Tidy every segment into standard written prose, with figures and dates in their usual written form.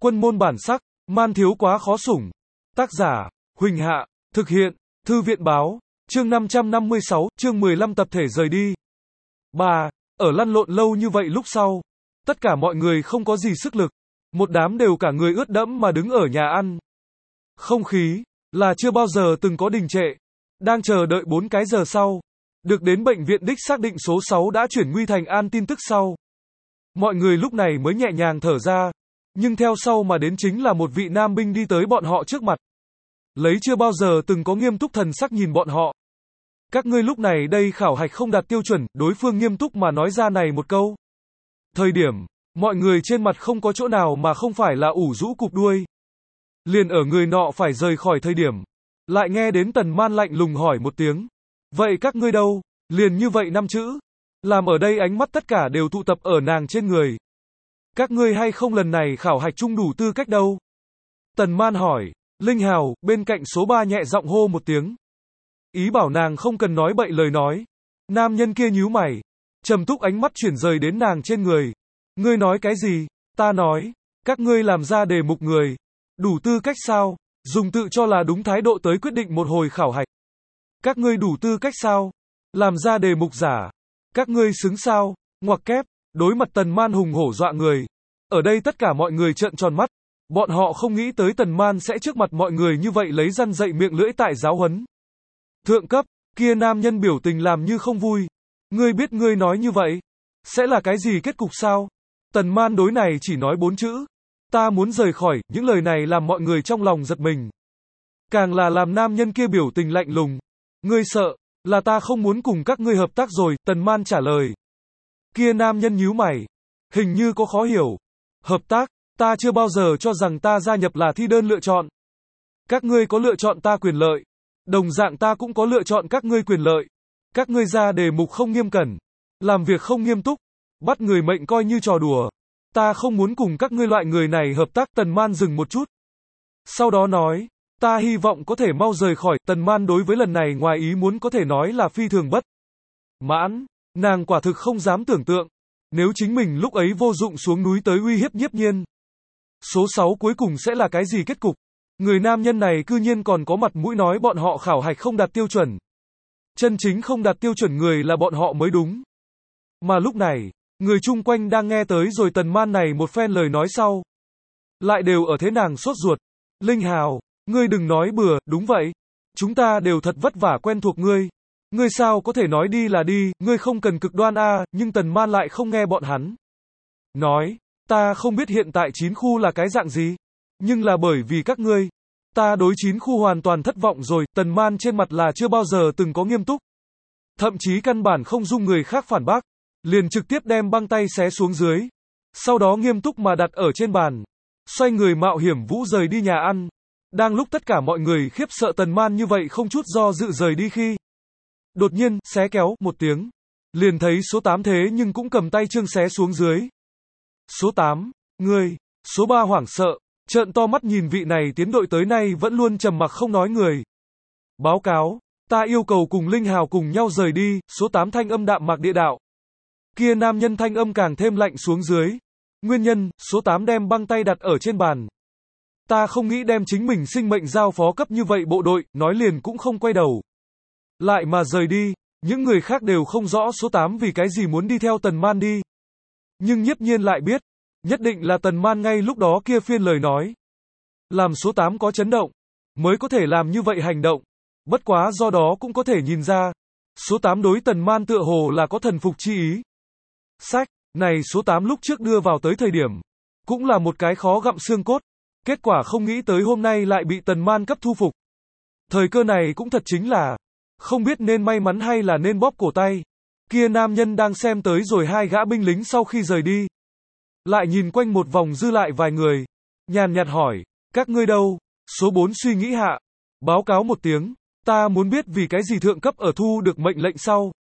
Quân môn bản sắc, man thiếu quá khó sủng. Tác giả, Huỳnh Hạ, thực hiện, Thư viện báo, chương 556, chương 15 tập thể rời đi. 3. Ở lăn lộn lâu như vậy lúc sau, tất cả mọi người không có gì sức lực, một đám đều cả người ướt đẫm mà đứng ở nhà ăn. Không khí, là chưa bao giờ từng có đình trệ, đang chờ đợi 4 cái giờ sau, được đến bệnh viện đích xác định số 6 đã chuyển nguy thành an tin tức sau. Mọi người lúc này mới nhẹ nhàng thở ra, nhưng theo sau mà đến chính là một vị nam binh đi tới bọn họ trước mặt. Lấy chưa bao giờ từng có nghiêm túc thần sắc nhìn bọn họ. Các ngươi lúc này đây khảo hạch không đạt tiêu chuẩn, đối phương nghiêm túc mà nói ra này một câu. Thời điểm, mọi người trên mặt không có chỗ nào mà không phải là ủ rũ cụp đuôi. Liền ở người nọ phải rời khỏi thời điểm, lại nghe đến Tần Man lạnh lùng hỏi một tiếng. Vậy các ngươi đâu? Liền như vậy 5 chữ. Làm ở đây ánh mắt tất cả đều tụ tập ở nàng trên người. Các ngươi hay không lần này khảo hạch chung đủ tư cách đâu? Tần Man hỏi. Linh Hào, bên cạnh số 3 nhẹ giọng hô một tiếng. Ý bảo nàng không cần nói bậy lời nói. Nam nhân kia nhíu mày, trầm túc ánh mắt chuyển rời đến nàng trên người. Ngươi nói cái gì? Ta nói, các ngươi làm ra đề mục người. Đủ tư cách sao? Dùng tự cho là đúng thái độ tới quyết định một hồi khảo hạch. Các ngươi đủ tư cách sao? Làm ra đề mục giả. Các ngươi xứng sao? Ngoặc kép, đối mặt Tần Man hùng hổ dọa người. Ở đây tất cả mọi người trợn tròn mắt. Bọn họ không nghĩ tới Tần Man sẽ trước mặt mọi người như vậy lấy răn dậy miệng lưỡi tại giáo huấn. Thượng cấp, kia nam nhân biểu tình làm như không vui. Ngươi biết ngươi nói như vậy, sẽ là cái gì kết cục sao? Tần Man đối này chỉ nói 4 chữ. Ta muốn rời khỏi, những lời này làm mọi người trong lòng giật mình. Càng là làm nam nhân kia biểu tình lạnh lùng. Ngươi sợ, là ta không muốn cùng các ngươi hợp tác rồi, Tần Man trả lời. Kia nam nhân nhíu mày, hình như có khó hiểu. Hợp tác, ta chưa bao giờ cho rằng ta gia nhập là thi đơn lựa chọn. Các ngươi có lựa chọn ta quyền lợi. Đồng dạng ta cũng có lựa chọn các ngươi quyền lợi. Các ngươi ra đề mục không nghiêm cẩn, làm việc không nghiêm túc, bắt người mệnh coi như trò đùa. Ta không muốn cùng các ngươi loại người này hợp tác. Tần Man dừng một chút. Sau đó nói, ta hy vọng có thể mau rời khỏi. Tần Man đối với lần này ngoài ý muốn có thể nói là phi thường bất mãn. Nàng quả thực không dám tưởng tượng, nếu chính mình lúc ấy vô dụng xuống núi tới uy hiếp Nhiếp Nhiên. Số 6 cuối cùng sẽ là cái gì kết cục? Người nam nhân này cư nhiên còn có mặt mũi nói bọn họ khảo hạch không đạt tiêu chuẩn. Chân chính không đạt tiêu chuẩn người là bọn họ mới đúng. Mà lúc này, người chung quanh đang nghe tới rồi Tần Man này một phen lời nói sau. Lại đều ở thế nàng sốt ruột. Linh Hào, ngươi đừng nói bừa, đúng vậy. Chúng ta đều thật vất vả quen thuộc ngươi. Ngươi sao có thể nói đi là đi, ngươi không cần cực đoan a, nhưng Tần Man lại không nghe bọn hắn. Nói, ta không biết hiện tại 9 khu là cái dạng gì, nhưng là bởi vì các ngươi, ta đối 9 khu hoàn toàn thất vọng rồi. Tần Man trên mặt là chưa bao giờ từng có nghiêm túc. Thậm chí căn bản không dung người khác phản bác, liền trực tiếp đem băng tay xé xuống dưới. Sau đó nghiêm túc mà đặt ở trên bàn, xoay người mạo hiểm vũ rời đi nhà ăn. Đang lúc tất cả mọi người khiếp sợ Tần Man như vậy không chút do dự rời đi khi đột nhiên, xé kéo, một tiếng. Liền thấy số 8 thế nhưng cũng cầm tay chương xé xuống dưới. Số 8, ngươi. Số 3 hoảng sợ, trợn to mắt nhìn vị này tiến đội tới nay vẫn luôn trầm mặc không nói người. Báo cáo, ta yêu cầu cùng Linh Hào cùng nhau rời đi. Số 8 thanh âm đạm mạc địa đạo. Kia nam nhân thanh âm càng thêm lạnh xuống dưới. Nguyên nhân, số 8 đem băng tay đặt ở trên bàn. Ta không nghĩ đem chính mình sinh mệnh giao phó cấp như vậy bộ đội, nói liền cũng không quay đầu lại mà rời đi. Những người khác đều không rõ số 8 vì cái gì muốn đi theo Tần Man đi. Nhưng Nhiếp Nhiên lại biết, nhất định là Tần Man ngay lúc đó kia phiên lời nói. Làm số 8 có chấn động, mới có thể làm như vậy hành động. Bất quá do đó cũng có thể nhìn ra, số 8 đối Tần Man tựa hồ là có thần phục chi ý. Sách, này số 8 lúc trước đưa vào tới thời điểm, cũng là một cái khó gặm xương cốt. Kết quả không nghĩ tới hôm nay lại bị Tần Man cấp thu phục. Thời cơ này cũng thật chính là, không biết nên may mắn hay là nên bóp cổ tay. Kia nam nhân đang xem tới rồi 2 gã binh lính sau khi rời đi. Lại nhìn quanh một vòng dư lại vài người. Nhàn nhạt hỏi, các ngươi đâu? Số 4 suy nghĩ hạ. Báo cáo một tiếng, ta muốn biết vì cái gì thượng cấp ở thu được mệnh lệnh sau.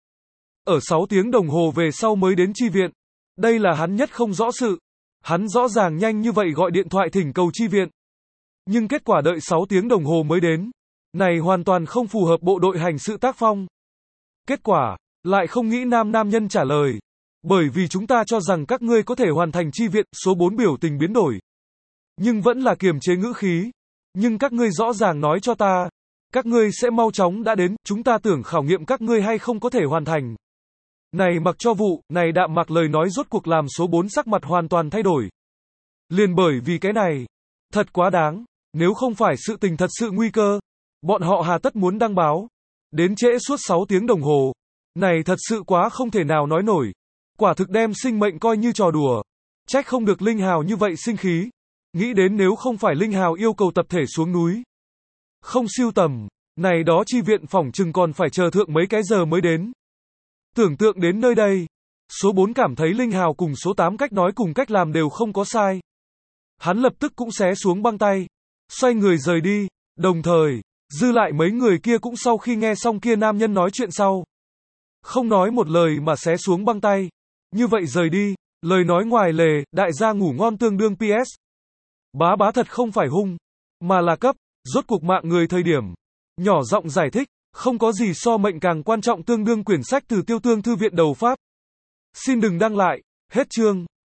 Ở 6 tiếng đồng hồ về sau mới đến chi viện. Đây là hắn nhất không rõ sự. Hắn rõ ràng nhanh như vậy gọi điện thoại thỉnh cầu chi viện. Nhưng kết quả đợi 6 tiếng đồng hồ mới đến. Này hoàn toàn không phù hợp bộ đội hành sự tác phong. Kết quả, lại không nghĩ nam nhân trả lời. Bởi vì chúng ta cho rằng các ngươi có thể hoàn thành chi viện. Số 4 biểu tình biến đổi. nhưng vẫn là kiềm chế ngữ khí. Nhưng các ngươi rõ ràng nói cho ta, các ngươi sẽ mau chóng đã đến, chúng ta tưởng khảo nghiệm các ngươi hay không có thể hoàn thành. Này mặc cho vụ, này Đạm Mạc lời nói rốt cuộc làm số 4 sắc mặt hoàn toàn thay đổi. Liền bởi vì cái này, thật quá đáng, nếu không phải sự tình thật sự nguy cơ, bọn họ hà tất muốn đăng báo, đến trễ suốt 6 tiếng đồng hồ. Này thật sự quá không thể nào nói nổi, quả thực đem sinh mệnh coi như trò đùa. Trách không được Linh Hào như vậy sinh khí, nghĩ đến nếu không phải Linh Hào yêu cầu tập thể xuống núi, không siêu tầm, này đó chi viện phỏng chừng còn phải chờ thượng mấy cái giờ mới đến. Tưởng tượng đến nơi đây, số 4 cảm thấy Linh Hào cùng số 8 cách nói cùng cách làm đều không có sai. Hắn lập tức cũng xé xuống băng tay, xoay người rời đi, đồng thời, dư lại mấy người kia cũng sau khi nghe xong kia nam nhân nói chuyện sau. Không nói một lời mà xé xuống băng tay, như vậy rời đi, lời nói ngoài lề, đại gia ngủ ngon tương đương PS. Bá bá thật không phải hung, mà là cấp, rốt cuộc mạng người thời điểm. Nhỏ giọng giải thích, không có gì so mệnh càng quan trọng tương đương quyển sách từ Tiêu Tương Thư viện đầu phát. Xin đừng đăng lại, hết chương.